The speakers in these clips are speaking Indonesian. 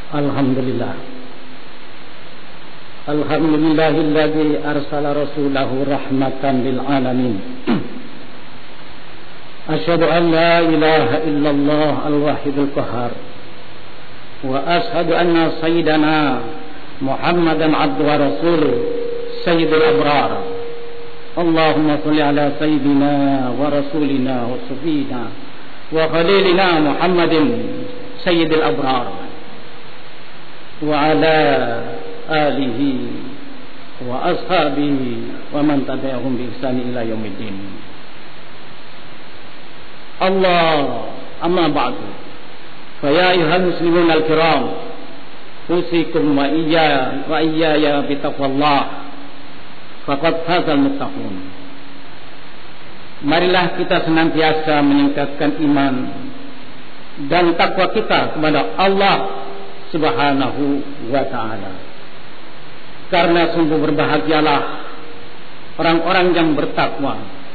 Alhamdulillah. Alhamdulillahilladzi arsala rasulahu rahmatan lil alamin. Asyhadu an la ilaha illallah al-wahidul qahhar wa asyhadu anna sayyidana Muhammadan abduhu wa rasuluh sayyidul abrar. Allahumma shalli ala sayyidina wa rasulina wa sufina wa khalilina Muhammadin sayyidil abrar wa ala alihi wa ashabihi wa man tabi'ahum bi ihsan ila yaumiddin. Allah amma ba'du. Fa ya ayyuhal muslimun al-kiram, usikum wa iyaya bi taqwallah faqad fazal muttaqun. Marilah kita senantiasa meningkatkan iman dan takwa kita kepada Allah Subhanahu wa ta'ala. Karena sungguh berbahagialah orang-orang yang bertakwa.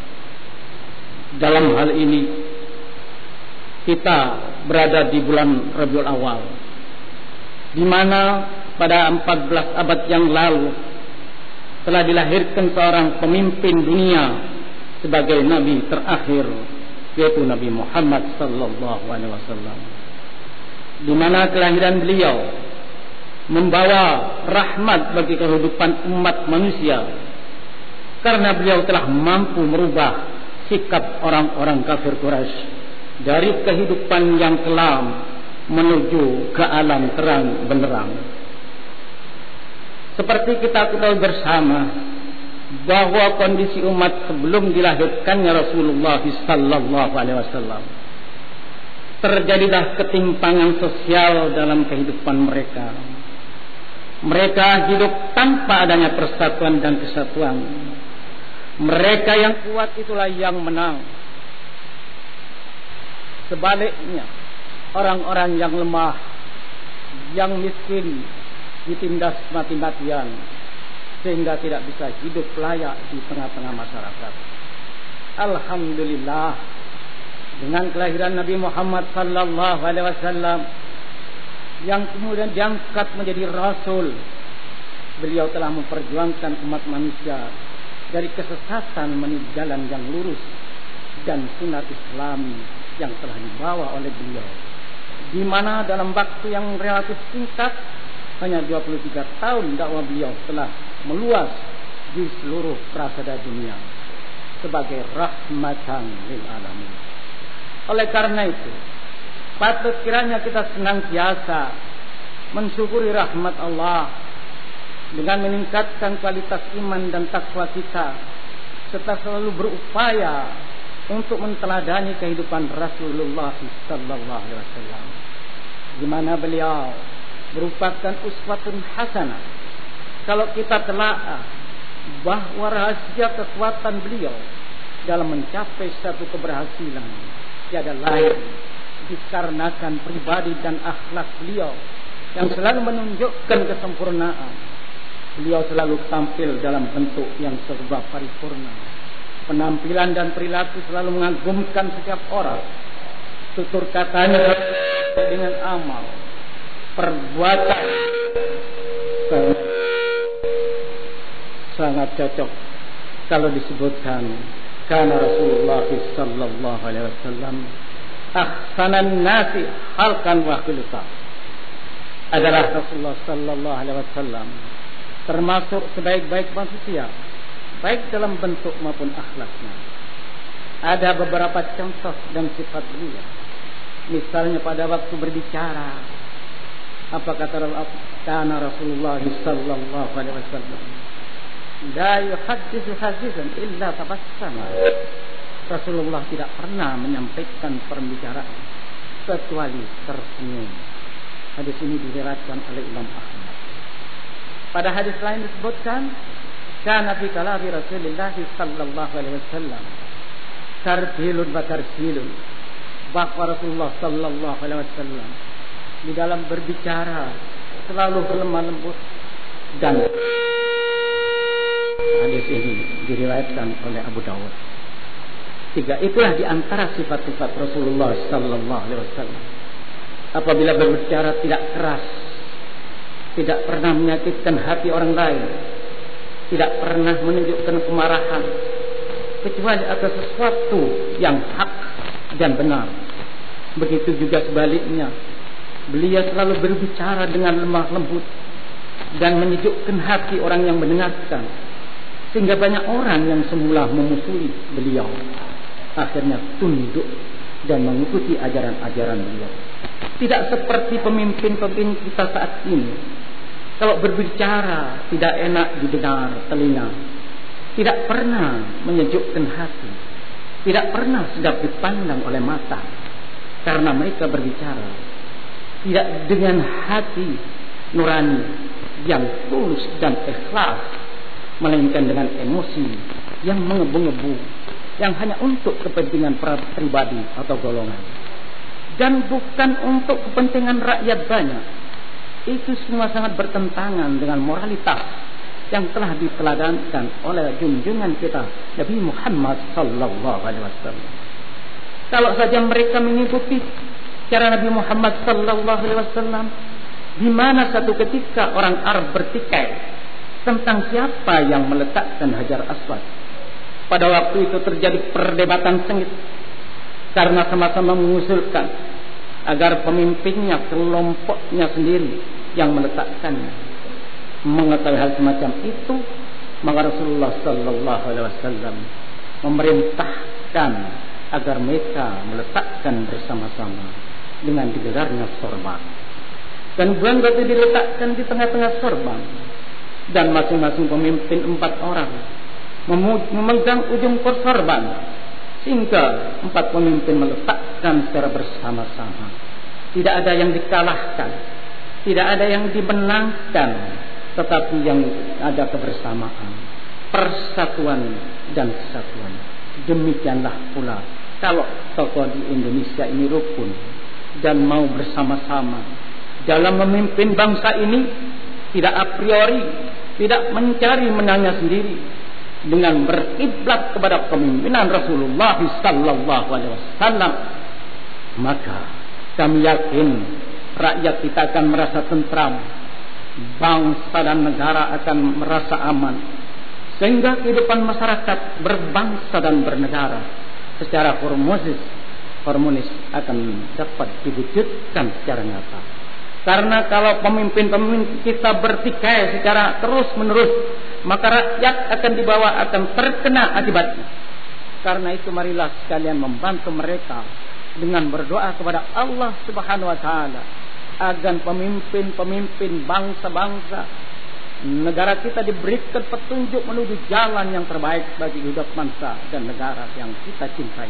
Dalam hal ini kita berada di bulan Rabiul Awal, di mana pada 14 abad yang lalu telah dilahirkan seorang pemimpin dunia sebagai nabi terakhir, yaitu Nabi Muhammad sallallahu alaihi wasallam. Di mana kelahiran beliau membawa rahmat bagi kehidupan umat manusia, karena beliau telah mampu merubah sikap orang-orang kafir Quraisy dari kehidupan yang kelam menuju ke alam terang benderang. Seperti kita ketahui bersama bahwa kondisi umat sebelum dilahirkannya Rasulullah sallallahu alaihi wasallam, terjadilah ketimpangan sosial dalam kehidupan mereka. Mereka hidup tanpa adanya persatuan dan kesatuan. Mereka yang kuat itulah yang menang. Sebaliknya, orang-orang yang lemah, yang miskin, ditindas mati-matian sehingga tidak bisa hidup layak di tengah-tengah masyarakat. Alhamdulillah, dengan kelahiran Nabi Muhammad sallallahu alaihi wasallam yang kemudian diangkat menjadi rasul, beliau telah memperjuangkan umat manusia dari kesesatan menuju jalan yang lurus dan sunat Islam yang telah dibawa oleh beliau, di mana dalam waktu yang relatif singkat, hanya 23 tahun dakwah beliau telah meluas di seluruh prasada dunia sebagai rahmatan lil alamin. Oleh karena itu, patut kiranya kita senantiasa mensyukuri rahmat Allah dengan meningkatkan kualitas iman dan takwa kita, serta selalu berupaya untuk menteladani kehidupan Rasulullah sallallahu alaihi wasallam, di mana beliau merupakan uswatun hasanah. Kalau kita telaah bahwa rahasia kekuatan beliau dalam mencapai satu keberhasilan tiada lain dikarenakan pribadi dan akhlak beliau yang selalu menunjukkan kesempurnaan. Beliau selalu tampil dalam bentuk yang serba paripurna. Penampilan dan perilaku selalu mengagumkan setiap orang. Tutur katanya dengan amal, perbuatan sangat cocok kalau disebutkan karena Rasulullah sallallahu alaihi wasallam ahsanan nasi khalqan wa khuluqan. Adalah Rasulullah sallallahu alaihi wasallam termasuk sebaik-baik manusia, baik dalam bentuk maupun akhlaknya. Ada beberapa contoh dan sifat beliau. Misalnya pada waktu berbicara, apa kata Rasulullah sallallahu alaihi wasallam? La yuhadditsu haditsan illa tabassama. Rasulullah tidak pernah menyampaikan pembicaraan kecuali tersenyum. Hadis ini diriwayatkan oleh Imam Ahmad. Pada hadis lain disebutkan, kana fi kalami Rasulullah sallallahu alaihi wasallam tartilun wa tarsilun. Bahwa Rasulullah sallallahu alaihi wasallam di dalam berbicara selalu berlemah lembut, dan hadis ini diriwayatkan oleh Abu Dawud. Tiga itulah di antara sifat-sifat Rasulullah sallallahu alaihi wasallam. Apabila berbicara tidak keras, tidak pernah menyakitkan hati orang lain, tidak pernah menunjukkan kemarahan kecuali atas sesuatu yang hak dan benar. Begitu juga sebaliknya, beliau selalu berbicara dengan lemah lembut dan menyejukkan hati orang yang mendengarkan, sehingga banyak orang yang semula memusuhi beliau akhirnya tunduk dan mengikuti ajaran-ajaran beliau. Tidak seperti pemimpin-pemimpin kita saat ini, kalau berbicara tidak enak didengar telinga, tidak pernah menyejukkan hati, tidak pernah sedap dipandang oleh mata, karena mereka berbicara tidak dengan hati nurani yang tulus dan ikhlas, melainkan dengan emosi yang mengebu-ngebu, yang hanya untuk kepentingan pribadi atau golongan, dan bukan untuk kepentingan rakyat banyak. Itu semua sangat bertentangan dengan moralitas yang telah diteladankan oleh junjungan kita Nabi Muhammad sallallahu alaihi wasallam. Kalau saja mereka mengikuti cara Nabi Muhammad sallallahu alaihi wasallam, di mana satu ketika orang Arab bertikai tentang siapa yang meletakkan Hajar Aswad. Pada waktu itu terjadi perdebatan sengit karena sama-sama mengusulkan agar pemimpinnya, kelompoknya sendiri yang meletakkannya. Mengetahui hal semacam itu, maka Rasulullah sallallahu alaihi wasallam memerintahkan agar mereka meletakkan bersama-sama dengan digelarnya sorban. Dan bulan batu diletakkan di tengah-tengah sorban, dan masing-masing pemimpin 4 orang memegang ujung sorban, sehingga 4 pemimpin meletakkan secara bersama-sama. Tidak ada yang dikalahkan, tidak ada yang dimenangkan, tetapi yang ada kebersamaan, persatuan dan kesatuan. Demikianlah pula kalau tokoh di Indonesia ini rukun dan mau bersama-sama dalam memimpin bangsa ini, tidak a priori, tidak mencari menangnya sendiri, dengan berkiblat kepada kepemimpinan Rasulullah sallallahu alaihi wasallam, maka kami yakin rakyat kita akan merasa tentram, bangsa dan negara akan merasa aman, sehingga kehidupan masyarakat berbangsa dan bernegara secara harmonis akan dapat diwujudkan secara nyata. Karena kalau pemimpin-pemimpin kita bertikai secara terus-menerus, maka rakyat akan terkena akibatnya. Karena itu marilah sekalian membantu mereka dengan berdoa kepada Allah Subhanahu wa taala agar pemimpin-pemimpin bangsa-bangsa negara kita diberikan petunjuk menuju jalan yang terbaik bagi hidup bangsa dan negara yang kita cintai.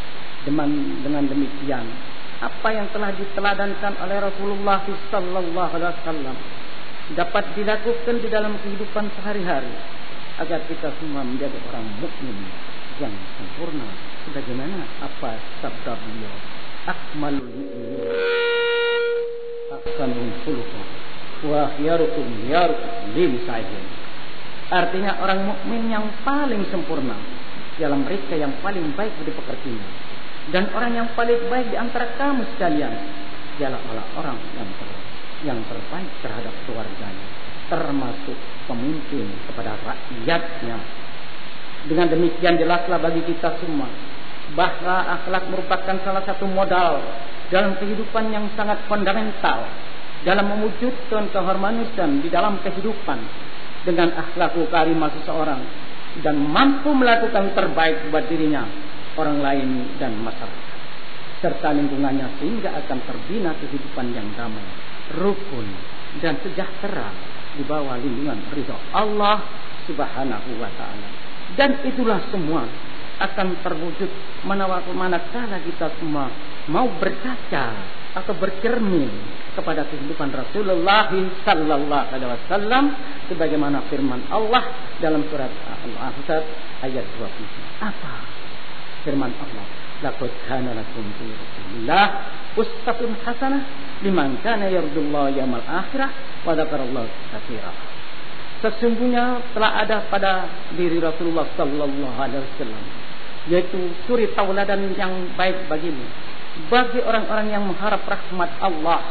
Dengan demikian, apa yang telah diteladankan oleh Rasulullah sallallahu alaihi wasallam dapat dilakukan di dalam kehidupan sehari-hari agar kita semua menjadi orang mukmin yang sempurna, sebagaimana apa sabda beliau, akmalul mu'minin ahsanul khuluqan wa khairukum lilisa'ihim. Artinya orang mukmin yang paling sempurna ialah mereka yang paling baik di pekertinya. Dan orang yang paling baik di antara kamu sekalian ialah orang yang terbaik terhadap keluarganya, termasuk pemimpin kepada rakyatnya. Dengan demikian jelaslah bagi kita semua bahwa akhlak merupakan salah satu modal dalam kehidupan yang sangat fundamental dalam mewujudkan keharmonisan di dalam kehidupan. Dengan akhlakul karimah seseorang dan mampu melakukan terbaik buat dirinya, orang lain dan masyarakat serta lingkungannya, sehingga akan terbina kehidupan yang damai, rukun dan sejahtera di bawah lindungan ridha Allah Subhanahu wa taala. Dan itulah semua akan terwujud manakala kita semua mau berkaca atau bercermin kepada kehidupan Rasulullah sallallahu alaihi wasallam, sebagaimana firman Allah dalam surat Al-Ahzab ayat 27. Apa firman Allah? Laqad kana lakum fi Rasulillah uswatun hasanah liman kana yarjullaha yaumal akhirah wa dzakarallaha katsiran. Sesungguhnya telah ada pada diri Rasulullah sallallahu alaihi wasallam, yaitu suri tauladan yang baik bagimu, bagi orang-orang yang mengharap rahmat Allah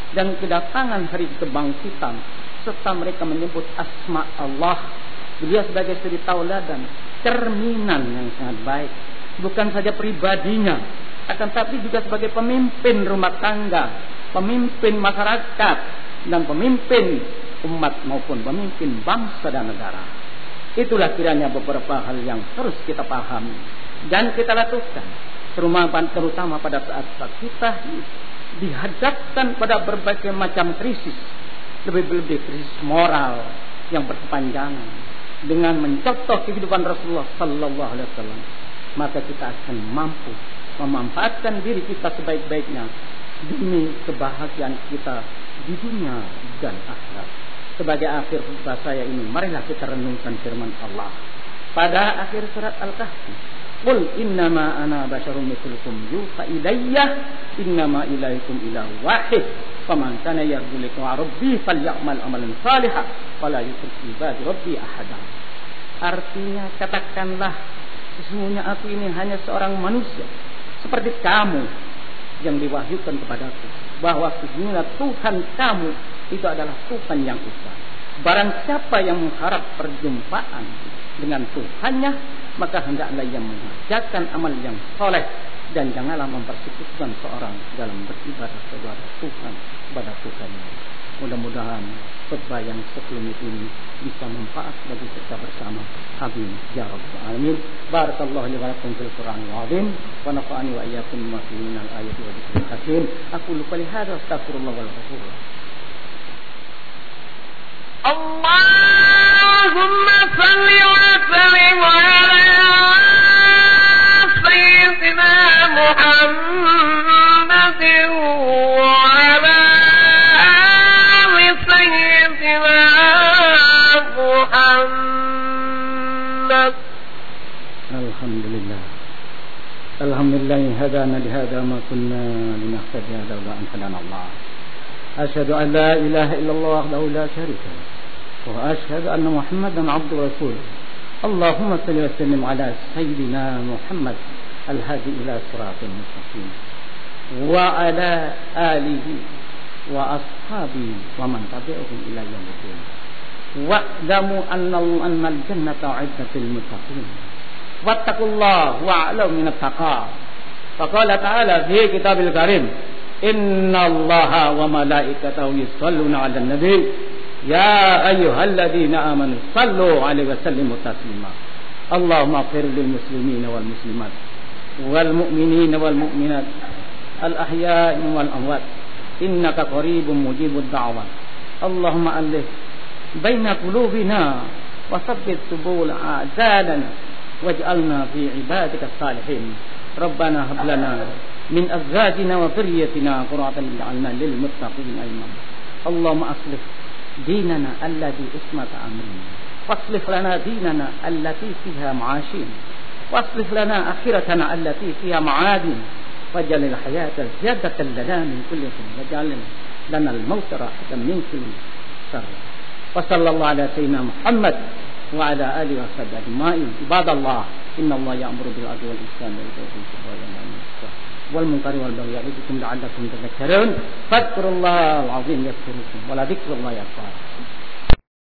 dan kedatangan hari kebangkitan, serta mereka menyebut asma Allah. Beliau sebagai suri tauladan, cerminan yang sangat baik, bukan saja pribadinya, akan tapi juga sebagai pemimpin rumah tangga, pemimpin masyarakat, dan pemimpin umat maupun pemimpin bangsa dan negara. Itulah kiranya beberapa hal yang terus kita pahami dan kita lakukan, terutama pada saat kita dihadapkan pada berbagai macam krisis, lebih-lebih krisis moral yang berkepanjangan. Dengan mencontoh kehidupan Rasulullah sallallahu alaihi wasallam, maka kita akan mampu memanfaatkan diri kita sebaik-baiknya demi kebahagiaan kita di dunia dan akhirat. Sebagai akhir khutbah saya ini, marilah kita renungkan firman Allah pada akhir surat Al-Kahfi. Qul innama ana basyarum mithlukum yuha ilayya innama ilaikum ilahu wahid faman kana yarju liqa rabbi falyamal amalan salihan wala yusyrik bi ibadi rabbi ahada. Artinya, katakanlah, sesungguhnya aku ini hanya seorang manusia seperti kamu yang diwahyukan kepadaku, bahwa sesungguhnya Tuhan kamu itu adalah Tuhan yang esa. Barang siapa yang mengharap perjumpaan dengan Tuhannya, maka hendaklah ia mengerjakan amal yang soleh dan janganlah mempersekutukan seorang dalam beribadah kepada Tuhan, kepada Tuhannya. Mudah-mudahan khutbah yang sebelum ini bisa manfaat bagi kita bersama. Amin ya rabbal alamin. Barakallahu li wa lakum fil Qur'anil azim wa nafa'ani wa iyyakum bima fihi minal ayati wa dzikril hakim. Aqulu qali hadza astaghfirullah wal ghafur. Allahumma salli wa sallim ala sayyidina Muhammadin wa ala ali sayyidina Muhammad. Alhamdulillah. Alhamdulillah hadana li hadha ma kunna linahtadiya lawla an hadana Allah. Asyhadu an la ilaha illallah wahdahu la syarika lahu wa asyhadu anna Muhammadan abduhu wa rasuluh. Allahumma salli wa sallim ala sayyidina Muhammad al-hadi ila siratal mustaqim wa ala alihi wa ashabihi wa man tabi'ahum ila yaumil wa'lamu anna al-jannata 'iddat lil muttaqin wattaqullaha wa'lamu minat taqwa. Faqala ta'ala fi kitabil karim, innallaha wa malaikatahu yusholluna 'alan nabi ya ayyuhalladzina amanu sallu 'alaihi wa sallimu taslima. Allahumma ighfir lil muslimina wal muslimat wal mu'minina wal mu'minat al ahya'i wal amwat innaka qaribun mujibud da'wat. Allahumma alif baina qulubina wa tsabbit subul a'zalana waj'alna fi ibadika salihin. Rabbana hab lana min azwajina wa dhurriyyatina qurrata a'yunin lil muttaqina imama. Allahumma aslih dinana alladhi ismata amrina waslih lana dinana allati fiha ma'ashin waslih lana akhiratana allati fiha ma'adin waj'al al-hayata ziyadatan lana min kulli khairin waj'al lana al-mauta rahatan min kulli shar. Wa sallallahu ala sayyidina Muhammad wa ala alihi wa sahbihi ajma'in. Ibadallah, innallaha ya'muru bil 'adli wal ihsani wa ita'i dhil qurba wal yanha 'anil fahsya'i wal munkari wal baghi ya'idukum la'allakum tadhakkarun. Fadhkurullahal 'azim yadhkurukum wa la dhikrullahi akbar.